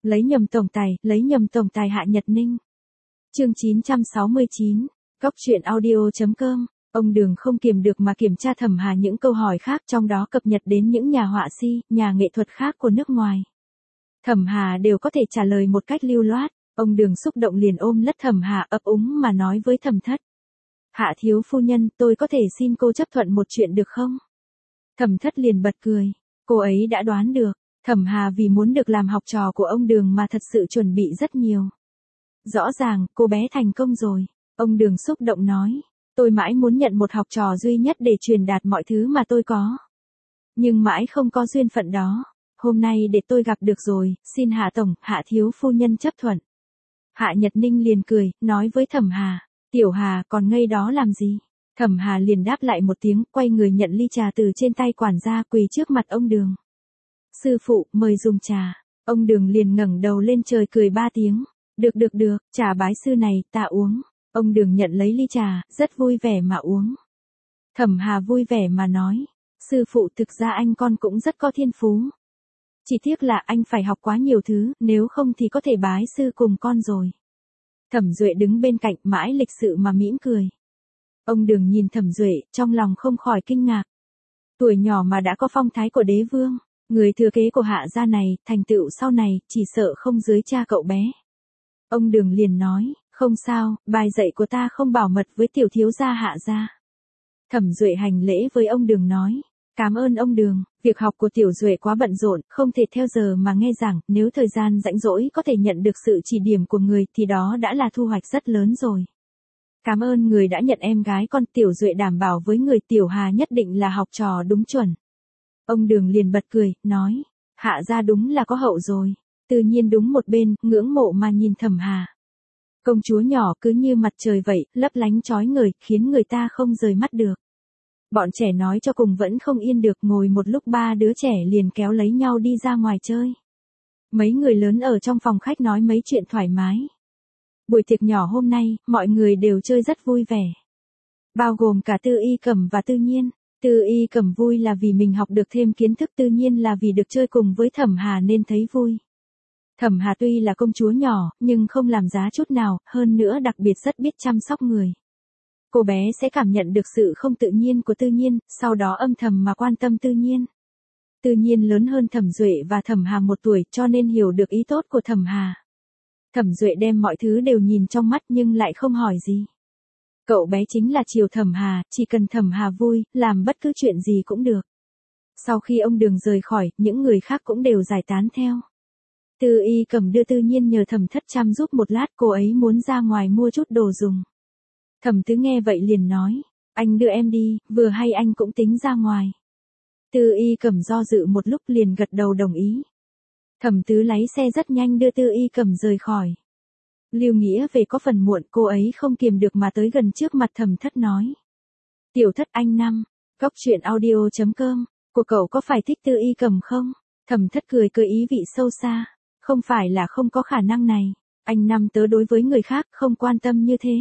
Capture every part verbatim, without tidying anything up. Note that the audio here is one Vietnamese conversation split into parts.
Lấy nhầm tổng tài, lấy nhầm tổng tài Hạ Nhật Ninh. Chương chín trăm sáu mươi chín, Góc truyện audio chấm com. Ông Đường không kiềm được mà kiểm tra Thẩm Hà những câu hỏi khác, trong đó cập nhật đến những nhà họa sĩ, nhà nghệ thuật khác của nước ngoài. Thẩm Hà đều có thể trả lời một cách lưu loát. Ông Đường xúc động liền ôm lất Thẩm Hà ấp úng mà nói với Thẩm Thất. Hạ thiếu phu nhân, tôi có thể xin cô chấp thuận một chuyện được không? Thẩm Thất liền bật cười. Cô ấy đã đoán được. Thẩm Hà vì muốn được làm học trò của ông Đường mà thật sự chuẩn bị rất nhiều. Rõ ràng, cô bé thành công rồi. Ông Đường xúc động nói. Tôi mãi muốn nhận một học trò duy nhất để truyền đạt mọi thứ mà tôi có. Nhưng mãi không có duyên phận đó. Hôm nay để tôi gặp được rồi, xin Hạ Tổng, Hạ thiếu phu nhân chấp thuận. Hạ Nhật Ninh liền cười, nói với Thẩm Hà. Tiểu Hà còn ngây đó làm gì? Thẩm Hà liền đáp lại một tiếng, quay người nhận ly trà từ trên tay quản gia, quỳ trước mặt ông Đường. Sư phụ, mời dùng trà. Ông Đường liền ngẩng đầu lên trời cười ba tiếng. Được được được, trà bái sư này, ta uống. Ông Đường nhận lấy ly trà, rất vui vẻ mà uống. Thẩm Hà vui vẻ mà nói. Sư phụ, thực ra anh con cũng rất có thiên phú. Chỉ tiếc là anh phải học quá nhiều thứ, nếu không thì có thể bái sư cùng con rồi. Thẩm Duệ đứng bên cạnh mãi lịch sự mà mỉm cười. Ông Đường nhìn Thẩm Duệ, trong lòng không khỏi kinh ngạc. Tuổi nhỏ mà đã có phong thái của đế vương, người thừa kế của Hạ gia này, thành tựu sau này, chỉ sợ không dưới cha cậu bé. Ông Đường liền nói, không sao, bài dạy của ta không bảo mật với tiểu thiếu gia Hạ gia. Thẩm Duệ hành lễ với ông Đường nói, cảm ơn ông Đường, việc học của tiểu Duệ quá bận rộn, không thể theo giờ mà nghe giảng, nếu thời gian rảnh rỗi có thể nhận được sự chỉ điểm của người thì đó đã là thu hoạch rất lớn rồi. Cảm ơn người đã nhận em gái con, tiểu Duệ đảm bảo với người tiểu Hà nhất định là học trò đúng chuẩn. Ông Đường liền bật cười, nói, Hạ gia đúng là có hậu rồi. Tự nhiên đúng một bên, ngưỡng mộ mà nhìn Thẩm Hà. Công chúa nhỏ cứ như mặt trời vậy, lấp lánh chói ngời, khiến người ta không rời mắt được. Bọn trẻ nói cho cùng vẫn không yên được, ngồi một lúc ba đứa trẻ liền kéo lấy nhau đi ra ngoài chơi. Mấy người lớn ở trong phòng khách nói mấy chuyện thoải mái. Buổi tiệc nhỏ hôm nay, mọi người đều chơi rất vui vẻ. Bao gồm cả Tư Y Cẩm và Tư Nhiên. Tư Y Cẩm vui là vì mình học được thêm kiến thức, Tư Nhiên là vì được chơi cùng với Thẩm Hà nên thấy vui. Thẩm Hà tuy là công chúa nhỏ, nhưng không làm giá chút nào, hơn nữa đặc biệt rất biết chăm sóc người. Cô bé sẽ cảm nhận được sự không tự nhiên của Tư Nhiên, sau đó âm thầm mà quan tâm Tư Nhiên. Tư Nhiên lớn hơn Thẩm Duệ và Thẩm Hà một tuổi, cho nên hiểu được ý tốt của Thẩm Hà. Thẩm Duệ đem mọi thứ đều nhìn trong mắt nhưng lại không hỏi gì. Cậu bé chính là chiều Thẩm Hà, chỉ cần Thẩm Hà vui, làm bất cứ chuyện gì cũng được. Sau khi ông Đường rời khỏi, những người khác cũng đều giải tán theo. Tư Y Cẩm đưa Tư Nhiên nhờ Thẩm Thất chăm giúp một lát, cô ấy muốn ra ngoài mua chút đồ dùng. Thẩm Tứ nghe vậy liền nói, anh đưa em đi, vừa hay anh cũng tính ra ngoài. Tư Y Cẩm do dự một lúc liền gật đầu đồng ý. Thẩm Tứ lái xe rất nhanh đưa Tư Y Cẩm rời khỏi. Lưu Nghĩa về có phần muộn, cô ấy không kiềm được mà tới gần trước mặt Thẩm Thất nói. Tiểu Thất anh Năm, Góc truyện audio chấm com, của cậu có phải thích Tư Y Cẩm không? Thẩm Thất cười cười ý vị sâu xa. Không phải là không có khả năng này, anh Năm tớ đối với người khác không quan tâm như thế.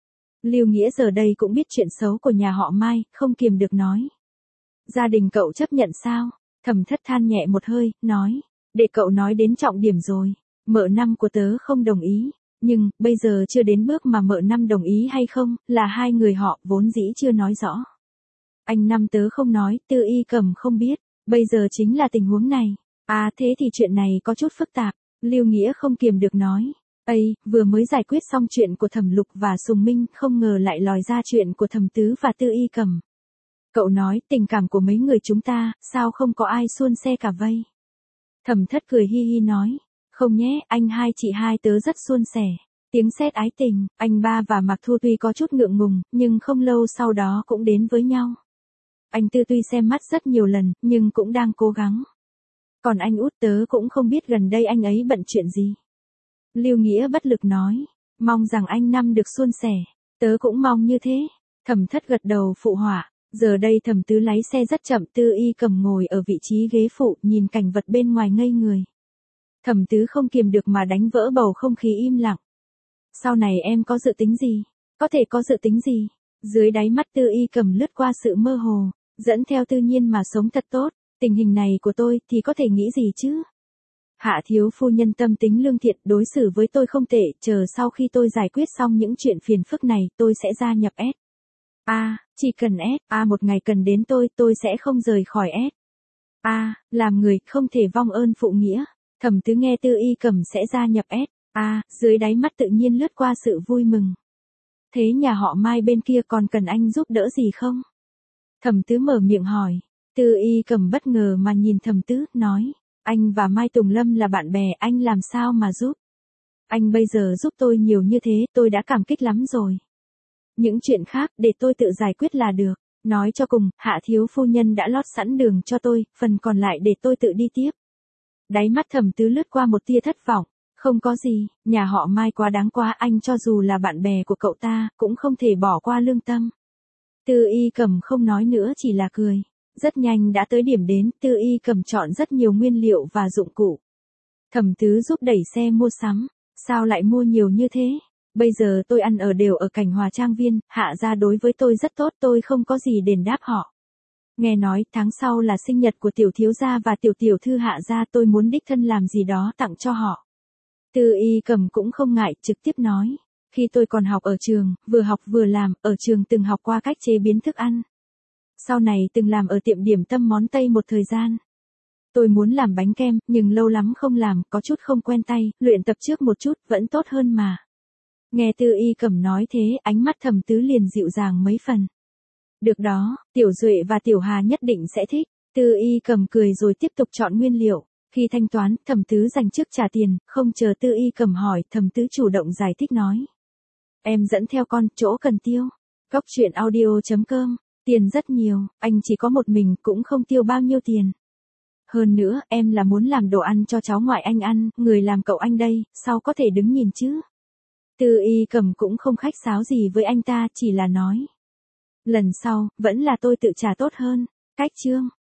Lưu Nghĩa giờ đây cũng biết chuyện xấu của nhà họ Mai, không kiềm được nói. Gia đình cậu chấp nhận sao? Thẩm Thất than nhẹ một hơi, nói. Để cậu nói đến trọng điểm rồi. Mợ Năm của tớ không đồng ý. Nhưng, bây giờ chưa đến bước mà mợ Năm đồng ý hay không, là hai người họ vốn dĩ chưa nói rõ. Anh Năm tớ không nói, Tư Y Cẩm không biết. Bây giờ chính là tình huống này. À thế thì chuyện này có chút phức tạp. Lưu Nghĩa không kiềm được nói. Ây, vừa mới giải quyết xong chuyện của Thẩm Lục và Sùng Minh, không ngờ lại lòi ra chuyện của Thẩm Tứ và Tư Y Cẩm. Cậu nói, tình cảm của mấy người chúng ta, sao không có ai xuôn xe cả vây? Thẩm Thất cười hi hi nói, không nhé, anh hai chị hai tớ rất suôn sẻ. Tiếng sét ái tình, anh ba và Mạc Thu tuy có chút ngượng ngùng, nhưng không lâu sau đó cũng đến với nhau. Anh Tư tuy xem mắt rất nhiều lần, nhưng cũng đang cố gắng. Còn anh út tớ cũng không biết gần đây anh ấy bận chuyện gì. Lưu Nghĩa bất lực nói, mong rằng anh Năm được suôn sẻ, tớ cũng mong như thế. Thẩm Thất gật đầu phụ họa, giờ đây Thẩm Tứ lái xe rất chậm, Tư Y Cẩm ngồi ở vị trí ghế phụ, nhìn cảnh vật bên ngoài ngây người. Thẩm Tứ không kiềm được mà đánh vỡ bầu không khí im lặng. Sau này em có dự tính gì? Có thể có dự tính gì? Dưới đáy mắt Tư Y Cẩm lướt qua sự mơ hồ, dẫn theo Tư Nhiên mà sống thật tốt, tình hình này của tôi thì có thể nghĩ gì chứ? Hạ thiếu phu nhân tâm tính lương thiện, đối xử với tôi không tệ, chờ sau khi tôi giải quyết xong những chuyện phiền phức này, tôi sẽ gia nhập S. A, chỉ cần S. A một ngày cần đến tôi, tôi sẽ không rời khỏi S. A, làm người không thể vong ơn phụ nghĩa. Thẩm Tứ nghe Tư Y Cẩm sẽ gia nhập S. A, dưới đáy mắt tự nhiên lướt qua sự vui mừng. Thế nhà họ Mai bên kia còn cần anh giúp đỡ gì không? Thẩm Tứ mở miệng hỏi. Tư Y Cẩm bất ngờ mà nhìn Thẩm Tứ, nói. Anh và Mai Tùng Lâm là bạn bè, anh làm sao mà giúp? Anh bây giờ giúp tôi nhiều như thế, tôi đã cảm kích lắm rồi. Những chuyện khác, để tôi tự giải quyết là được. Nói cho cùng, Hạ thiếu phu nhân đã lót sẵn đường cho tôi, phần còn lại để tôi tự đi tiếp. Đáy mắt Thẩm Tứ lướt qua một tia thất vọng. Không có gì, nhà họ Mai quá đáng quá, anh cho dù là bạn bè của cậu ta, cũng không thể bỏ qua lương tâm. Tư Y Cẩm không nói nữa, chỉ là cười. Rất nhanh đã tới điểm đến, Tư Y Cẩm chọn rất nhiều nguyên liệu và dụng cụ. Thẩm Tứ giúp đẩy xe mua sắm. Sao lại mua nhiều như thế? Bây giờ tôi ăn ở đều ở Cảnh Hòa Trang Viên, Hạ gia đối với tôi rất tốt, tôi không có gì đền đáp họ. Nghe nói tháng sau là sinh nhật của tiểu thiếu gia và tiểu tiểu thư Hạ gia, tôi muốn đích thân làm gì đó tặng cho họ. Tư Y Cẩm cũng không ngại, trực tiếp nói. Khi tôi còn học ở trường, vừa học vừa làm, ở trường từng học qua cách chế biến thức ăn. Sau này từng làm ở tiệm điểm tâm món Tây một thời gian. Tôi muốn làm bánh kem, nhưng lâu lắm không làm, có chút không quen tay, luyện tập trước một chút, vẫn tốt hơn mà. Nghe Tư Y Cẩm nói thế, ánh mắt Thẩm Tứ liền dịu dàng mấy phần. Được đó, Tiểu Duệ và Tiểu Hà nhất định sẽ thích. Tư Y Cẩm cười rồi tiếp tục chọn nguyên liệu. Khi thanh toán, Thẩm Tứ dành trước trả tiền, không chờ Tư Y Cẩm hỏi, Thẩm Tứ chủ động giải thích nói. Em dẫn theo con, chỗ cần tiêu. Cóc truyện audio chấm com. Tiền rất nhiều, anh chỉ có một mình, cũng không tiêu bao nhiêu tiền. Hơn nữa, em là muốn làm đồ ăn cho cháu ngoại anh ăn, người làm cậu anh đây, sao có thể đứng nhìn chứ? Tư Y Cẩm cũng không khách sáo gì với anh ta, chỉ là nói. Lần sau, vẫn là tôi tự trả tốt hơn. Cách chương.